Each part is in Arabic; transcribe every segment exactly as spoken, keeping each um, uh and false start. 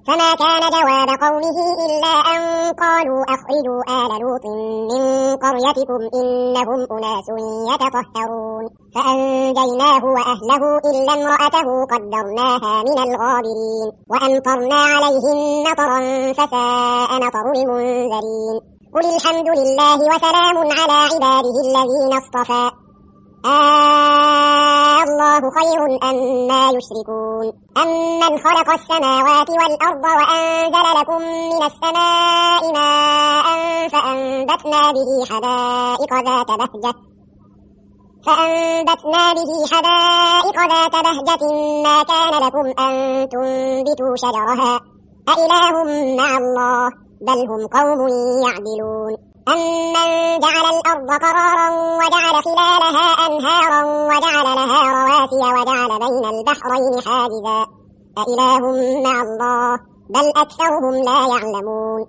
فما كان جواب قومه إلا أن قالوا أخرجوا آل لوط من قريتكم إنهم أناس يتطهرون فأنجيناه وأهله إلا امرأته قدرناها من الغابرين وأمطرنا عليهم مطرا فساء مطر المنذرين قل الحمد لله وسلام على عباده الذين اصطفى آه الله خير أما يشركون أمن خلق السماوات والأرض وأنزل لكم من السماء ماء فأنبتنا به حدائق ذات بهجة فأنبتنا به حدائق ذات بهجة ما كان لكم أن تنبتوا شجرها أإله مع الله بل هم قوم يعدلون أمن جعل الأرض قرارا وجعل خلالها أنهارا وجعل لها رواسي وجعل بين البحرين حاجزا أإله مع الله بل أكثرهم لا يعلمون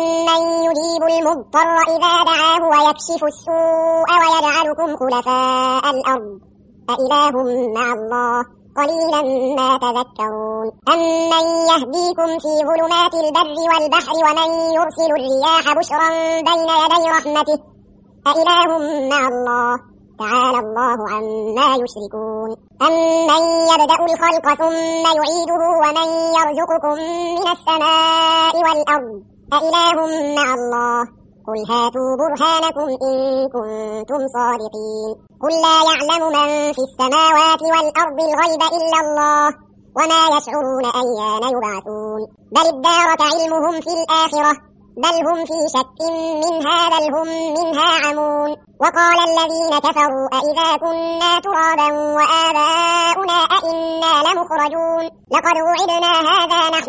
أمن يجيب المضطر إذا دعاه ويكشف السوء ويجعلكم خلفاء الأرض أإله مع الله قليلا ما تذكرون أمن يهديكم في ظلمات البر والبحر ومن يرسل الرياح بشرا بين يدي رحمته أإله مع الله تعالى الله عما يشركون أمن يبدأ الخلق ثم يعيده ومن يرزقكم من السماء والأرض أإله مع الله قل هاتوا برهانكم إن كنتم صادقين قل لا يعلم من في السماوات والأرض الغيب إلا الله وما يشعرون أيان يبعثون بل ادارك علمهم في الآخرة بل هم في شك منها بل هم منها عمون وقال الذين كفروا أئذا كنا ترابا وآباؤنا أئنا لمخرجون لقد وعدنا هذا نحن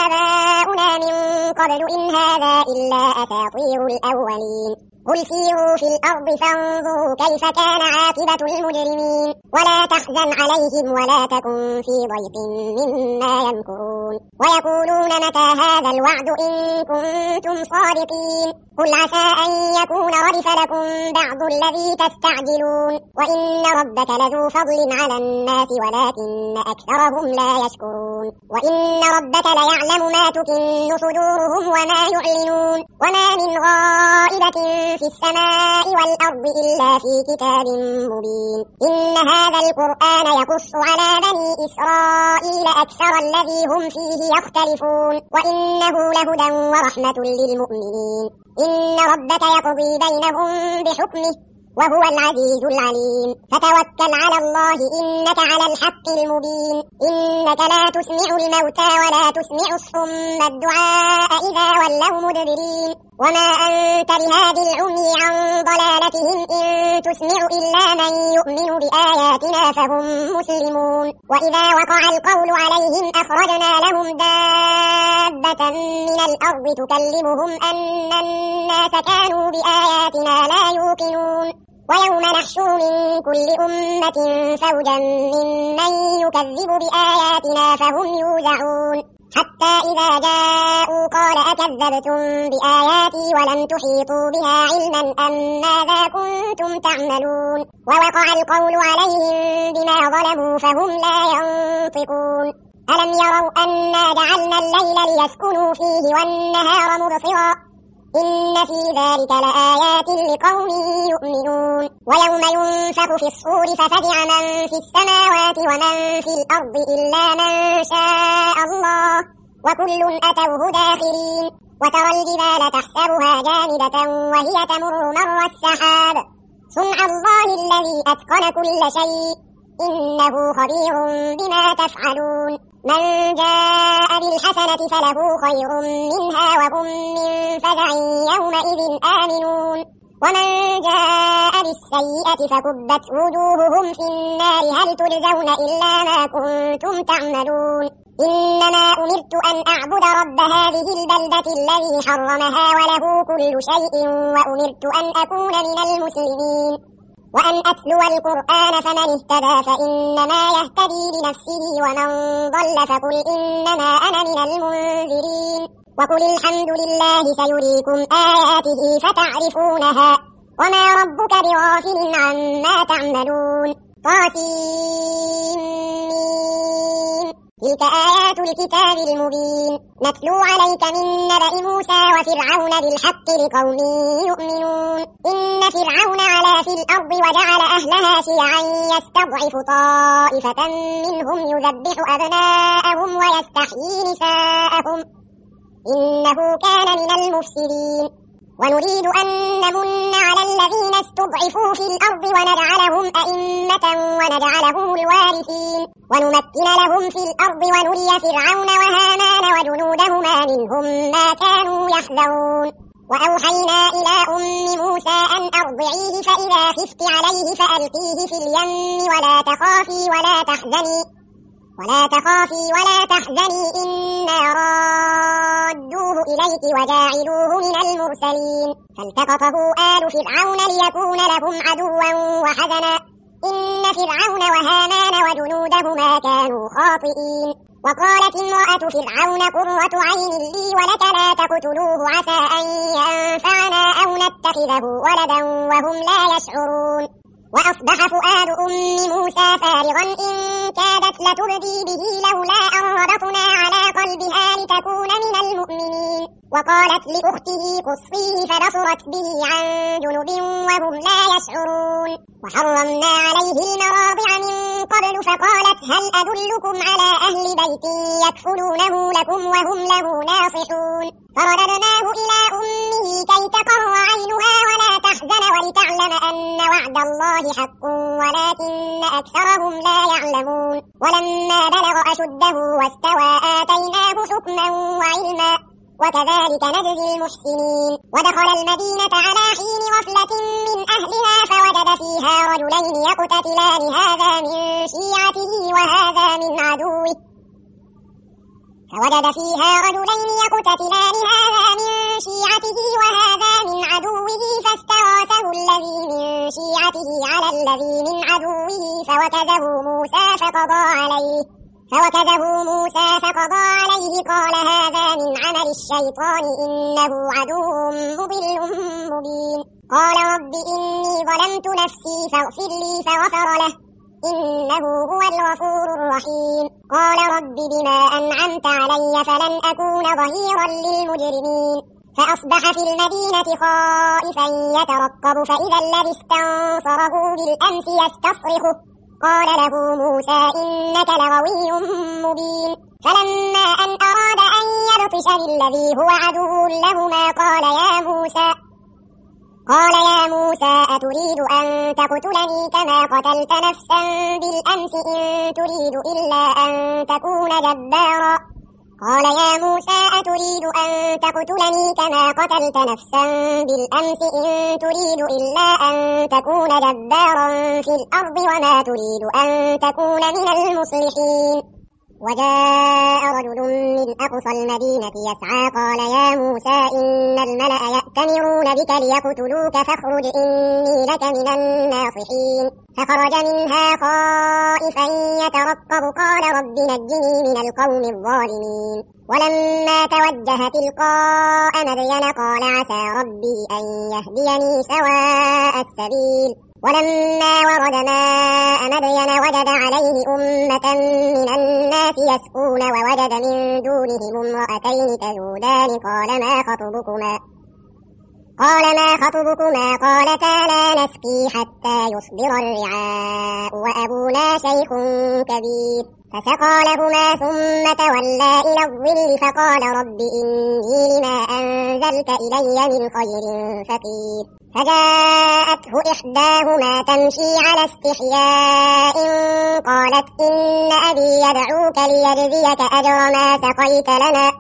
وآباؤنا من قبل إن هذا إلا أساطير الأولين قل سيروا في الأرض فانظروا كيف كان عاقبة المجرمين ولا تحزن عليهم ولا تكن في ضيق مما يمكرون ويقولون متى هذا الوعد إن كنتم صادقين قل عسى أن يكون ردف لكم بعض الذي تستعجلون وإن ربك لذو فضل على الناس ولكن أكثرهم لا يشكرون وإن ربك ليعلم ما تكن صدورهم وما يعلنون وما من غائبة في السماء والأرض إلا في كتاب مبين إن هذا القرآن يقص على بني إسرائيل أكثر الذي هم فيه يختلفون وإنه لهدى ورحمة للمؤمنين إن ربك يقضي بينهم بحكمه وهو العزيز العليم فتوكل على الله إنك على الحق المبين إنك لا تسمع الموتى ولا تسمع الصم الدعاء إذا ولوا مدبرين وما أنت بهاد العمي عن ضلالتهم إن تسمع إلا من يؤمن بآياتنا فهم مسلمون وإذا وقع القول عليهم أخرجنا لهم دابة من الأرض تكلمهم أن الناس كانوا بآياتنا لا يوقنون ويوم نحشر من كل أمة فوجا ممن يكذب بآياتنا فهم يوزعون حتى إذا جاءوا قال أكذبتم بآياتي ولم تحيطوا بها علما أم ماذا كنتم تعملون ووقع القول عليهم بما ظلموا فهم لا ينطقون ألم يروا أنا جعلنا الليل ليسكنوا فيه والنهار مبصرا إن في ذلك لآيات لقوم يؤمنون ويوم ينفخ في الصور ففزع من في السماوات ومن في الأرض إلا من شاء الله وكل أتوه داخرين وترى الجبال تحسبها جامدة وهي تمر مر السحاب صنع الله الذي أتقن كل شيء إنه خبير بما تفعلون من جاء بالحسنة فله خير منها وهم من فزع يومئذ آمنون ومن جاء بالسيئة فكبت وجوههم في النار هل تجزون إلا ما كنتم تعملون إنما أمرت أن أعبد رب هذه البلدة الذي حرمها وله كل شيء وأمرت أن أكون من المسلمين وأن أتلو القرآن فمن اهتدى فإنما يهتدي لنفسه ومن ضل فقل إنما أنا من المنذرين وقل الحمد لله سيريكم آياته فتعرفونها وما ربك بغافل عما تعملون طاسين تلك آيات الكتاب المبين نتلو عليك من نبأ موسى وفرعون بالحق لقوم يؤمنون إن فرعون علا في الأرض وجعل أهلها شيعا يستضعف طائفة منهم يذبح أبناءهم ويستحيي نساءهم إنه كان من المفسدين ونريد أن نمن على الذين استضعفوا في الأرض ونجعلهم أئمة ونجعلهم الوارثين ونمكن لهم في الأرض ونري فرعون وهامان وجنودهما منهم ما كانوا يحذرون وأوحينا إلى أم موسى أن أرضعيه فإذا خفت عليه فألقيه في اليم ولا تخافي ولا تحزني ولا تخافي ولا تحزني إنا رادوه إليك وجاعلوه من المرسلين فالتقطه آل فرعون ليكون لهم عدوا وحزنا إن فرعون وهامان وجنودهما كانوا خاطئين وقالت امرأة فرعون قرة عين لي ولك لا تقتلوه عسى أن ينفعنا أو نتخذه ولدا وهم لا يشعرون وأصبح فؤاد أم موسى فارغا إن كادت لتبدي به لولا أن ربطنا على قلبها لتكون من المؤمنين وقالت لأخته قصيه فبصرت به عن جنب وهم لا يشعرون وحرمنا عليه المراضع من قبل فقالت هل أدلكم على أهل بيت يكفلونه لكم وهم له ناصحون فرددناه إلى أمه كي تقر عينها ولا تحزن ولتعلم أن وعد الله حق ولكن أكثرهم لا يعلمون ولما بلغ أشده واستوى آتيناه حكما وعلما وكذلك نجزي المحسنين ودخل المدينة على حين غفلة من أهلها فوجد فيها رجلين يقتتلان هذا من شيعته وهذا من عدوه فوجد فيها رجلين يقتتلان هذا من شيعته وهذا من عدوه فاستغاثه الذي من شيعته على الذي من عدوه فوكزه موسى فقضى عليه فوكزه موسى فقضى عليه قال هذا من عمل الشيطان إنه عدو مضل مبين قال رب إني ظلمت نفسي فاغفر لي فغفر له إنه هو الغفور الرحيم قال رب بما أنعمت علي فلن أكون ظهيرا للمجرمين فأصبح في المدينة خائفا يترقب فإذا الذي استنصره بالأمس يستصرخه قال له موسى إنك لغوي مبين فلما أن أراد أن يبطش بالذي هو عدو لهما قال يا موسى قال يا موسى أتريد أن تقتلني كما قتلت نفسا بالأمس إن تريد إلا أن تكون جبارا قال يا موسى أتريد أن تقتلني كما قتلت نفسا بالأمس إن تريد إلا أن تكون جبارا في الأرض وما تريد أن تكون من المصلحين وجاء رجل من أقصى المدينة يسعى قال يا موسى إن الملأ يأتمرون بك ليقتلوك فاخرج إني لك من الناصحين فخرج منها خائفا يترقب قال رب نجني من القوم الظالمين ولما توجه تلقاء مدين قال عسى ربي أن يهديني سواء السبيل ولما ورد ماء مدين وجد عليه أمة من الناس يسقون ووجد من دونهم امرأتين تذودان قال ما خطبكما قال ما خطبكما قالتا لا نسقي حتى يصدر الرعاء وأبونا شيخ كبير فسقى لهما ثم تولى إلى الظل فقال رب إني لما أنزلت إلي من خير فقير فجاءته إحداهما تمشي على استحياء قالت إن أبي يدعوك ليجزيك أجر ما سقيت لنا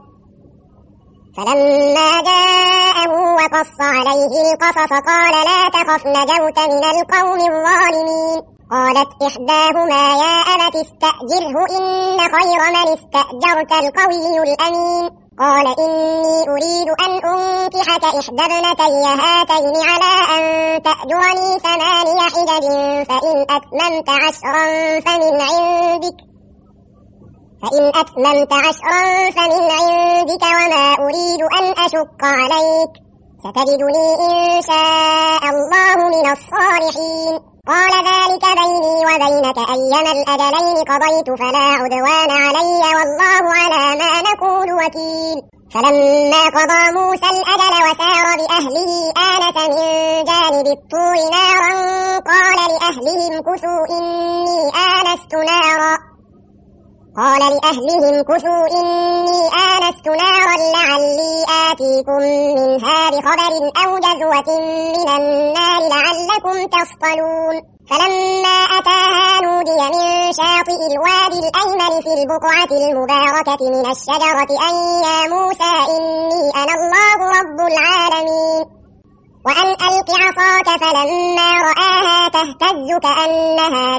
فلما جاءه وقص عليه القصص قال لا تخف نجوت من القوم الظالمين قالت إحداهما يا أبت استأجره إن خير من استأجرت القوي الأمين قال إني أريد أن أنكحك إحدى ابنتي هاتين على أن تأجرني ثماني حجج فإن أتممت عشرا فمن عندك فإن أتممت عشرا فمن عندك وما أريد أن أشق عليك ستجدني إن شاء الله من الصالحين قال ذلك بيني وبينك أيما الأجلين قضيت فلا عدوان علي والله على ما نقول وكيل. فلما قضى موسى الأجل وسار بأهله آنس من جانب الطور نارا قال لأهلهم كثوا إني آنست نارا قال لأهلهم كثوا إني آنست نارا لعلي آتيكم منها بخبر أو جذوة من النار لعلكم تصطلون. فلما أتاها نودي من شاطئ الوادي الأيمن في البقعة المباركة من الشجرة أن يا موسى إني أنا الله رب العالمين وأن ألق عصاك. فلما رآها تهتز كأنها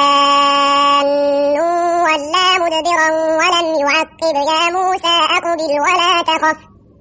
جان ولا مدبرا ولم يعقب يا موسى أقبل ولا تخف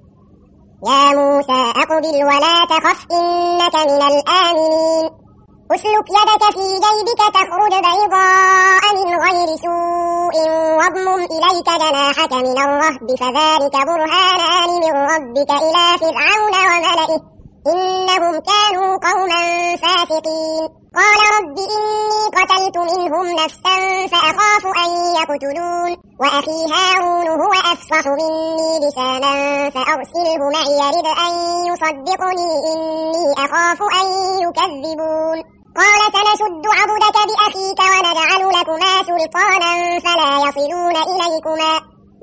يا موسى أقبل ولا تخف إنك من الآمنين. أسلك يدك في جيبك تخرج بيضاء من غير سوء واضمم إليك جناحك من الرهب فذلك برهانان من ربك إلى فرعون وملئه إنهم كانوا قوما فاسقين. قال رب إني قتلت منهم نفسا فأخاف أن يقتلون وأخي هارون هو أفصح مني لسانا فأرسله معي يرد أن يصدقني إني أخاف أن يكذبون. قال سنشد عضدك بأخيك ونجعل لكما سلطانا فلا يصلون إليكما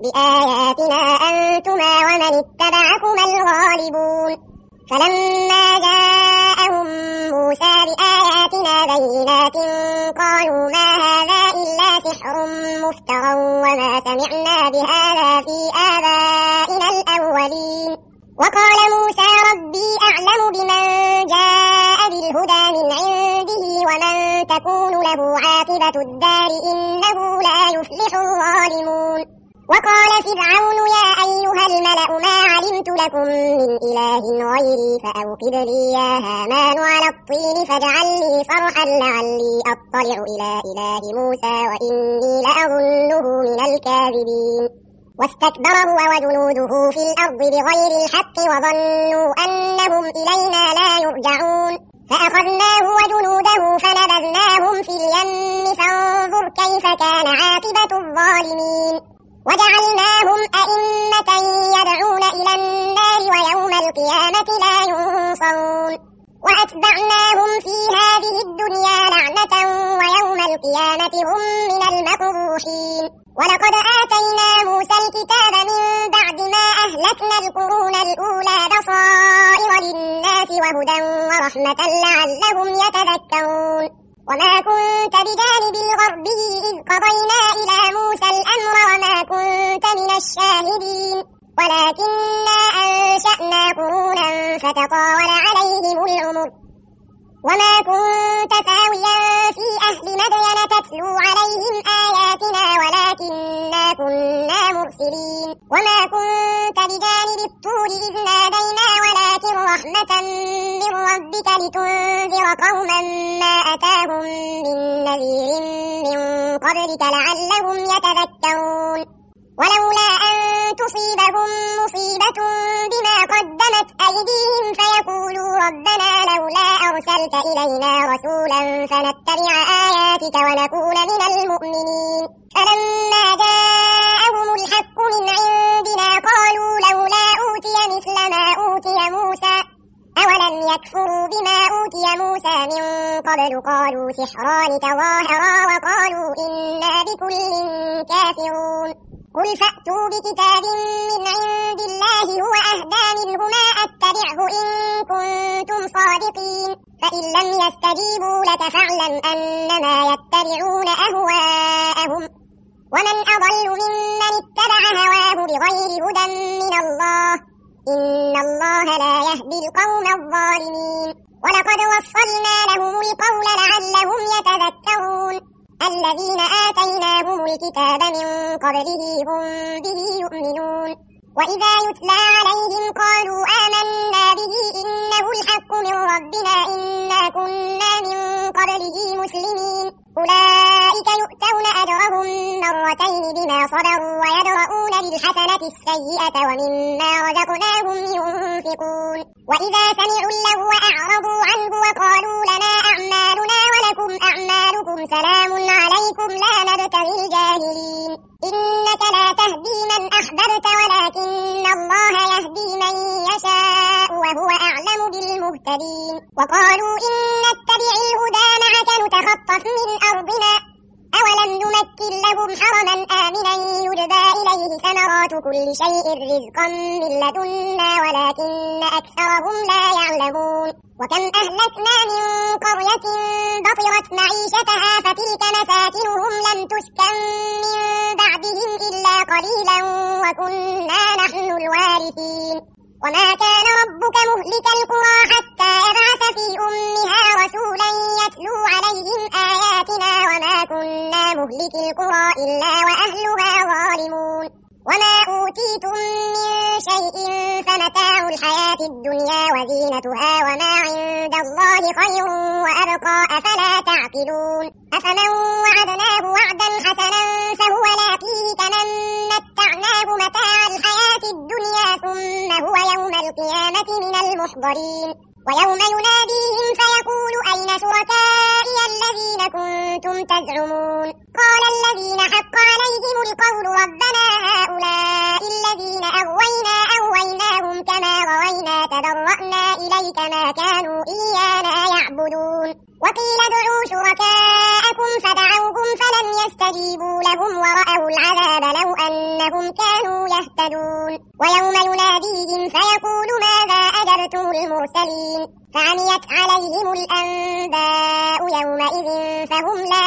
بآياتنا أنتما ومن اتبعكما الغالبون. فلما جاءهم موسى بآياتنا بينات قالوا ما هذا إلا سحر مفترى وما سمعنا بهذا في آبائنا الأولين. وقال موسى ربي أعلم بمن جاء بالهدى من عنده ومن تكون له عاقبة الدار إنه لا يفلح الظالمون. وقال فرعون يا أيها الملأ ما علمت لكم من إله غيري فأوقد لي يا هامان على الطين فاجعل لي صرحا لعلي أطلع إلى إله موسى وإني لأظنه من الكاذبين. واستكبر هو وجنوده في الأرض بغير الحق وظنوا أنهم إلينا لا يرجعون فأخذناه وجنوده فنبذناهم في اليم فانظر كيف كان عاقبة الظالمين. وجعلناهم أئمة يدعون إلى النار ويوم القيامة لا ينصرون. وأتبعناهم في هذه الدنيا لعنة ويوم القيامة هم من المقبوحين. ولقد آتينا موسى الكتاب من بعد ما أهلكنا القرون الأولى بصائر للناس وهدى ورحمة لعلهم يتذكرون. وما كنت بجانب الغربي إذ قضينا إلى موسى الأمر وما كنت من الشاهدين ولكننا أنشأنا قرونا فتطاول عليهم العمر وما كنت ثاويا في أهل مدين تتلو عليهم آياتنا ولكننا كنا مرسلين. وما كنت بجانب الطور إذ نادينا ولكن رحمة من ربك لتنذر قوما ما أتاهم من نذير من قبلك لعلهم يتذكرون. ولولا أن تصيبهم مصيبة بما قدمت أيديهم فيقولوا ربنا لولا أرسلت إلينا رسولا فنتبع آياتك ونكون من المؤمنين. فلما جاءهم الحق من عندنا قالوا لولا أوتي مثل ما أوتي موسى أولم يكفروا بما أوتي موسى من قبل قالوا سحران تظاهرا وقالوا إنا بكل كافرون. قل فأتوا بكتاب من عند الله هو أهدى منهما أتبعه إن كنتم صادقين فإن لم يستجيبوا لك فاعلم أنما يتبعون أهواءهم ومن أضل ممن اتبع هواه بغير هدى من الله إن الله لا يهدي القوم الظالمين. ولقد وصلنا لهم القول لعلهم يتذكرون. الذين آتيناهم الكتاب من قبله هم به يؤمنون. وإذا يتلى عليهم قالوا آمنا به إنه الحق من ربنا إنا كنا من قبله مسلمين. أولئك يؤتون أجرهم مرتين بما صبروا ويدرؤون بالحسنة السيئة ومما رزقناهم ينفقون. وإذا سمعوا اللغو أعرضوا عنه وقالوا لنا أعمالنا ولكم لكم أعمالكم سلام عليكم لا نبتغي الجاهلين إنك لا تهدي من أحببت ولكن الله يهدي من يشاء وهو أعلم بالمهتدين وقالوا إن نتبع الهدى معك نتخطف من أرضنا أولم نمكن لهم حرما آمنا يجبى إليه ثمرات كل شيء رزقا من لدنا ولكن أكثرهم لا يعلمون وكم أهلكنا من قرية بطرت معيشتها فتلك مساكنهم لم تسكن من بعدهم إلا قليلا وكنا نحن الوارثين وما كان ربك مهلك القرى حتى يبعث في أمها رسولا يتلو عليهم آياتنا وما كنا مهلك القرى إلا وأهلها ظالمون وما أوتيتم من شيء فمتاع الحياة الدنيا وزينتها وما عند الله خير وأبقى أفلا تعقلون أفمن وعدناه وعدا حسنا فهو لاقيه كمن متعناه متاع الحياة الدنيا ثم هو يوم القيامة من المحضرين ويوم يناديهم فيقول أين شركائي الذين كنتم تزعمون قال الذين حق عليهم القول ربنا هؤلاء الذين أغوينا أغويناهم كما غوينا تبرأنا إليك ما كانوا إيانا يعبدون وقيل ادعوا شركاءكم فدعوهم فلم يستجيبوا لهم ورأوا العذاب لو أنهم كانوا يهتدون ويوم يناديهم فيقول ماذا أجبتم المرسلين فعميت عليهم الأنباء يومئذ فهم لا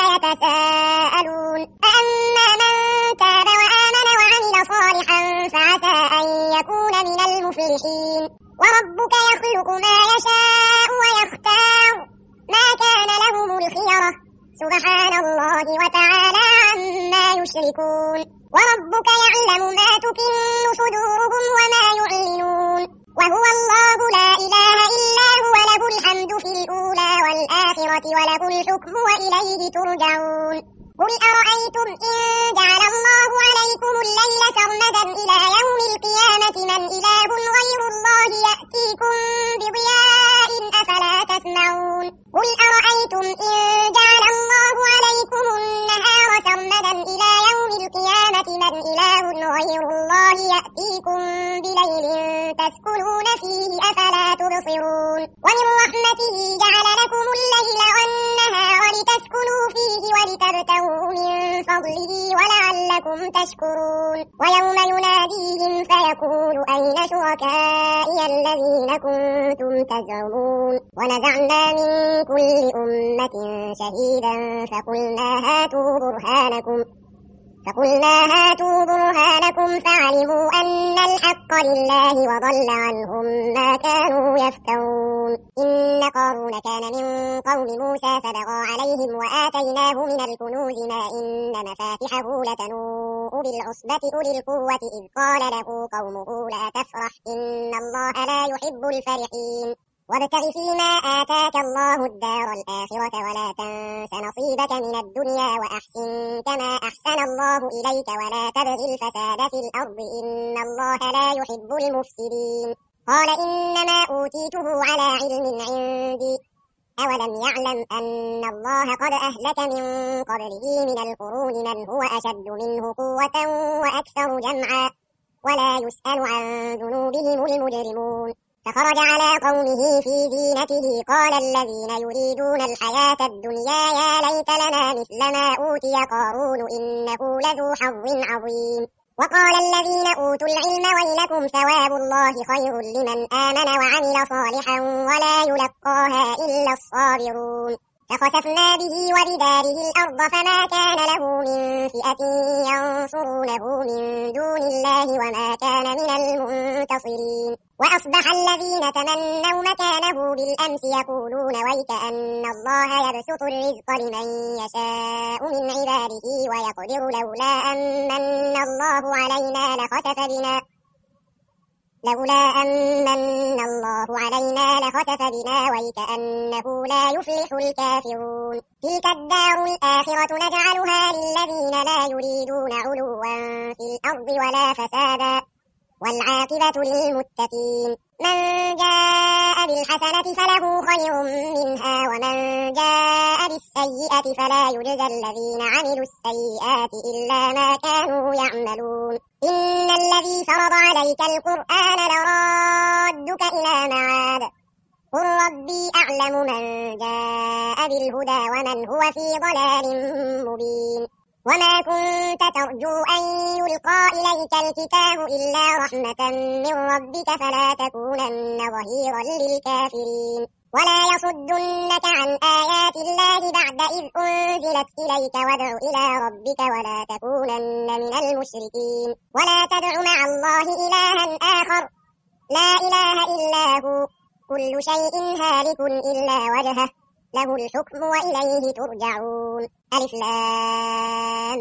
يتساءلون فأما من تاب وآمن وعمل صالحا فعسى أن يكون من المفلحين وربك يخلق ما يشاء ويختار ما كان لهم الخيرة سبحان الله وتعالى عما يشركون وربك يعلم ما تكن صدورهم وما يعلنون وهو الله لا إله إلا هو له الحمد في الأولى والآخرة وله الحكم وإليه ترجعون قل أرأيتم إن جعل الله عليكم الليل سرمدا إلى يوم القيامة من إله غير الله يأتيكم بضياء أفلا تسمعون قل أرأيتم إن جعل الله عليكم النهار سرمدا إلى يوم القيامة من إله غير الله يأتيكم بليل تسكنون فيه أفلا تبصرون ومن رحمته جعل لكم الليل والنهار لتسكنوا فيه ولتبتغوا من فضله ولعلكم تشكرون ويوم يناديهم فيقول أين شركائي الذين كنتم تزعمون ونزعنا من كل أمة شهيدا فقلنا هاتوا برهانكم فقلنا هاتوا برهانكم فعلموا أن الحق لله وضل عنهم ما كانوا يفترون إن قارون كان من قوم موسى فبغى عليهم وآتيناه من الكنوز ما إن مفاتحه لتنوء بالعصبة أولي القوة إذ قال له قومه لا تفرح إن الله لا يحب الفرحين وابتغ فيما آتاك الله الدار الآخرة ولا تنس نصيبك من الدنيا وأحسن كما أحسن الله إليك ولا تبغ الفساد في الأرض إن الله لا يحب المفسدين قال إنما أوتيته على علم عندي أولم يعلم أن الله قد أهلك من قبله من القرون من هو أشد منه قوة وأكثر جمعا ولا يسأل عن ذنوبهم المجرمون فخرج على قومه في زينته قال الذين يريدون الحياة الدنيا يا ليت لنا مثل ما أوتي قارون إنه لذو حظ عظيم وقال الذين أوتوا العلم ويلكم ثواب الله خير لمن آمن وعمل صالحا ولا يلقاها إلا الصابرون فخسفنا به وبداره الأرض فما كان له من فئة ينصرونه من دون الله وما كان من المنتصرين وأصبح الذين تمنوا مكانه بالأمس يقولون ويك أن الله يبسط الرزق لمن يشاء من عباده ويقدر لولا أن من الله علينا لخسف بنا لولا أن من الله علينا لخسف بنا ويكأنه لا يفلح الكافرون تلك الدار الآخرة نجعلها للذين لا يريدون علوا في الأرض ولا فسادا والعاقبة للمتقين. من جاء بالحسنة فله خير منها ومن جاء بالسيئة فلا يجزى الذين عملوا السيئات إلا ما كانوا يعملون. إن الذي فرض عليك القرآن لرادك إلى معاد قل ربي أعلم من جاء بالهدى ومن هو في ضلال مبين. وما كنت ترجو أن يلقى إليك الكتاب إلا رحمة من ربك فلا تكونن ظهيرا للكافرين. ولا يصدنك عن آيات الله بعد إذ أنزلت إليك وادع إلى ربك ولا تكونن من المشركين. ولا تدع مع الله إلها آخر لا إله إلا هو كل شيء هالك إلا وجهه له الحكم وإليه ترجعون. ألف لام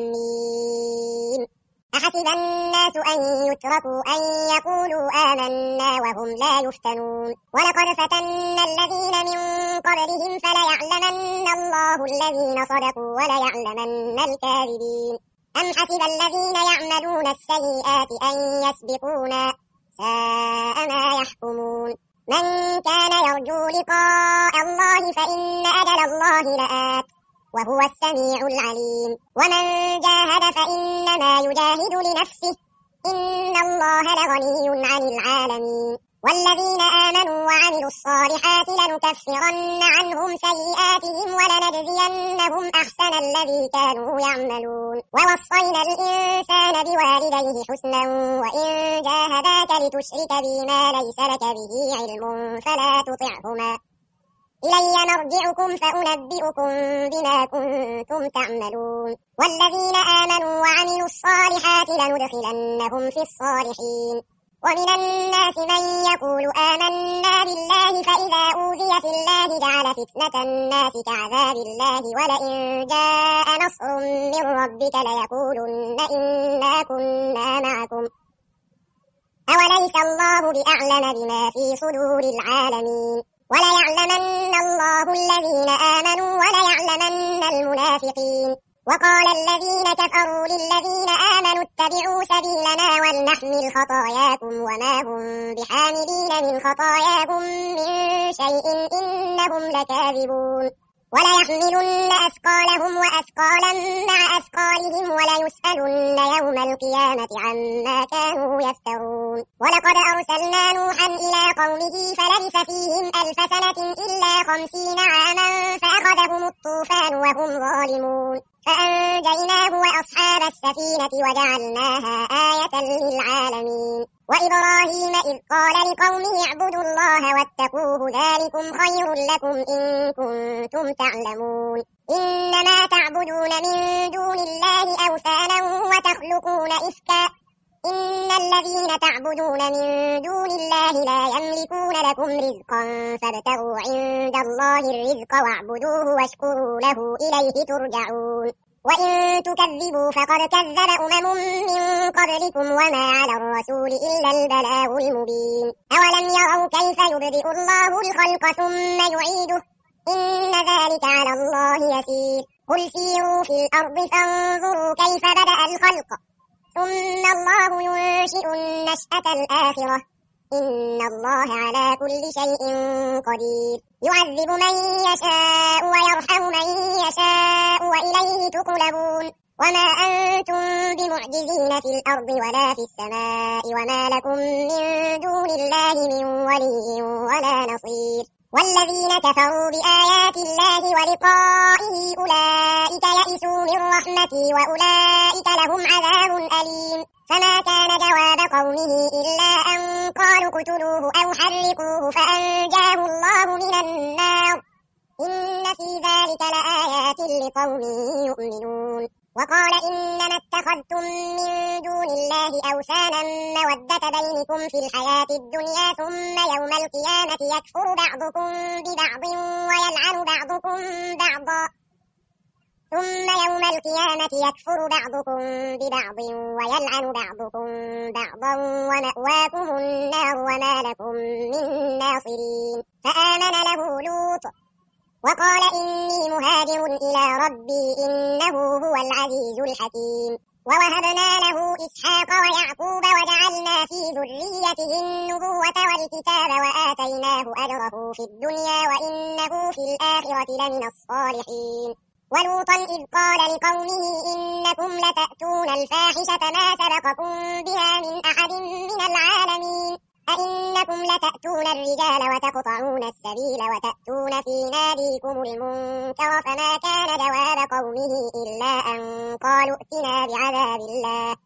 ميم. أحسب الناس أن يتركوا أن يقولوا آمنا وهم لا يفتنون. ولقد فتنا الذين من قبلهم فليعلمن الله الذين صدقوا وليعلمن الكاذبين. أم حسب الذين يعملون السيئات أن يسبقونا ساء ما يحكمون. من كان يرجو لقاء الله فإن أجل الله لآت وهو السميع العليم. ومن جاهد فإنما يجاهد لنفسه إن الله لغني عن العالمين. والذين آمنوا وعملوا الصالحات لنكفرن عنهم سيئاتهم ولنجزينهم أحسن الذي كانوا يعملون. ووصينا الإنسان بوالديه حسنا وإن جاهداك لتشرك بي ما ليس لك به علم فلا تطعهما إلي مرجعكم فأنبئكم بما كنتم تعملون. والذين آمنوا وعملوا الصالحات لندخلنهم في الصالحين. ومن الناس من يقول آمنا بالله فإذا أوذي في الله جعل فتنة الناس كعذاب الله ولئن جاء نصر من ربك ليقولن إنا كنا معكم أوليس الله بأعلم بما في صدور العالمين. وليعلمن الله الذين آمنوا وليعلمن المنافقين. وقال الذين كفروا للذين آمنوا اتبعوا سبيلنا ولنحمل خطاياكم وما هم بحاملين من خطاياهم من شيء إنهم لكاذبون. وليحملن أثقالهم وأثقالا مع أثقالهم وليسألن يوم القيامة عما كانوا يفترون. ولقد أرسلنا نوحا إلى قومه فلبث فيهم ألف سنة إلا خمسين عاما فأخذهم الطوفان وهم ظالمون فأنجيناه وأصحاب السفينة وجعلناها آية للعالمين. وإبراهيم إذ قال لقومه اعبدوا الله واتقوه ذلكم خير لكم إن كنتم تعلمون. إنما تعبدون من دون الله أوثانا وتخلقون إفكا إن الذين تعبدون من دون الله لا يملكون لكم رزقا فابتغوا عند الله الرزق واعبدوه واشكروا له إليه ترجعون. وإن تكذبوا فقد كذب أمم من قبلكم وما على الرسول إلا البلاغ المبين. أولم يروا كيف يبدئ الله الخلق ثم يعيده إن ذلك على الله يسير. قل سيروا في الأرض فانظروا كيف بدأ الخلق ثم الله ينشئ النشأة الآخرة إن الله على كل شيء قدير. يعذب من يشاء ويرحم من يشاء وإليه تقلبون. وما أنتم بمعجزين في الأرض ولا في السماء وما لكم من دون الله من ولي ولا نصير. والذين كفروا بآيات الله ولقائه أولئك يئسوا من رحمتي وأولئك لهم عذاب أليم. فما كان جواب قومه إلا أن قالوا اقتلوه أو حرقوه فأنجاه الله من النار إن في ذلك لآيات لقوم يؤمنون. وقال إنما اتخذتم من دون الله أوثانا مودة بينكم في الحياة الدنيا ثم يوم القيامة يكفر بعضكم ببعض ويلعن بعضكم بعضا ثم يوم القيامة يكفر بعضكم ببعض ويلعن بعضكم بعضا ومأواكم النار وما لكم من ناصرين. فآمن له لوط وقال إني مهاجر إلى ربي إنه هو العزيز الحكيم. ووهبنا له إسحاق ويعقوب وجعلنا في ذريته النبوة والكتاب وآتيناه أجره في الدنيا وإنه في الآخرة لمن الصالحين. ولوطا إذ قال لقومه إنكم لتأتون الفاحشة ما سبقكم بها من أحد من العالمين أئنكم لتأتون الرجال وتقطعون السبيل وتأتون في ناديكم المنكر فما كان جواب قومه إلا أن قالوا ائتنا بعذاب الله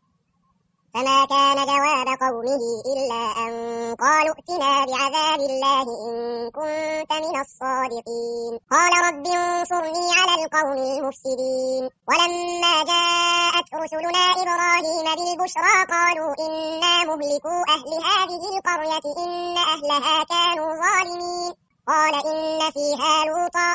فما كان جواب قومه إلا أن قالوا ائتنا بعذاب الله إن كنت من الصادقين. قال رب انصرني على القوم المفسدين. ولما جاءت رسلنا إبراهيم بالبشرى قالوا إنا مهلكو أهل هذه القرية إن أهلها كانوا ظالمين. قال إن فيها لوطا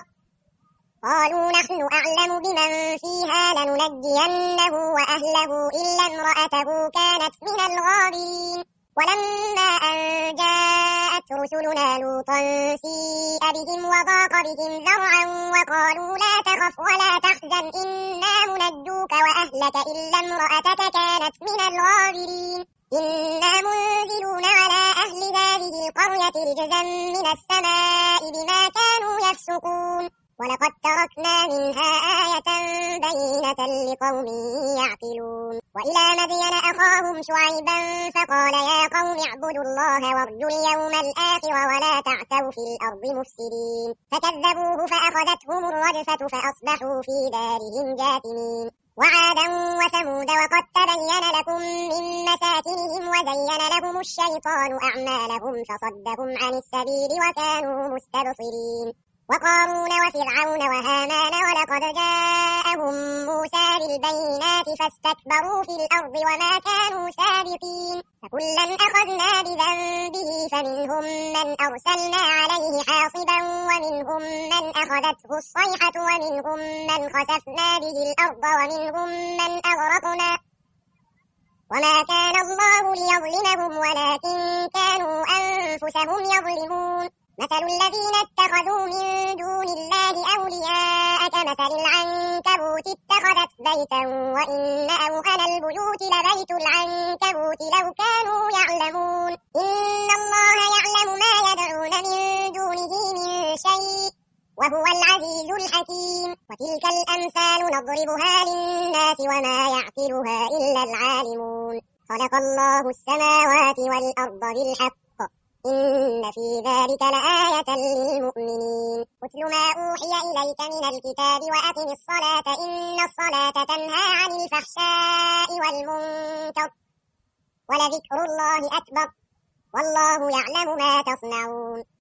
قالوا نحن أعلم بمن فيها لننجينه وأهله إلا امرأته كانت من الغابرين. ولما أن جاءت رسلنا لوطا سيء بهم وضاق بهم ذرعا وقالوا لا تخف ولا تحزن إنا منجوك وأهلك إلا امرأتك كانت من الغابرين. إنا منزلون على أهل هذه القرية رجزا من السماء بما كانوا يفسقون. ولقد تركنا منها آية بينة لقوم يعقلون. وإلى مدين أخاهم شعيبا فقال يا قوم اعبدوا الله وارجوا اليوم الآخر ولا تعثوا في الأرض مفسدين. فكذبوه فأخذتهم الرجفة فأصبحوا في دارهم جاثمين. وعادا وثمود وقد تبين لكم من مساكنهم وزين لهم الشيطان أعمالهم فصدهم عن السبيل وكانوا مستبصرين. وقارون وفرعون وهامان ولقد جاءهم موسى بالبينات فاستكبروا في الأرض وما كانوا سابقين. فكلا أخذنا بذنبه فمنهم من أرسلنا عليه حاصبا ومنهم من أخذته الصيحة ومنهم من خسفنا به الأرض ومنهم من أغرقنا وما كان الله ليظلمهم ولكن كانوا أنفسهم يظلمون. مثل الذين اتخذوا من دون الله أولياء كمثل العنكبوت اتخذت بيتا وإن أوهن البيوت لبيت العنكبوت لو كانوا يعلمون. إن الله يعلم ما يدعون من دونه من شيء وهو العزيز الحكيم. وتلك الأمثال نضربها للناس وما يعقلها إلا العالمون. خلق الله السماوات والأرض بالحق إن في ذلك لآية للمؤمنين. اتل ما أوحي إليك من الكتاب وأقم الصلاة إن الصلاة تنهى عن الفحشاء والمنكر ولذكر الله أكبر والله يعلم ما تصنعون.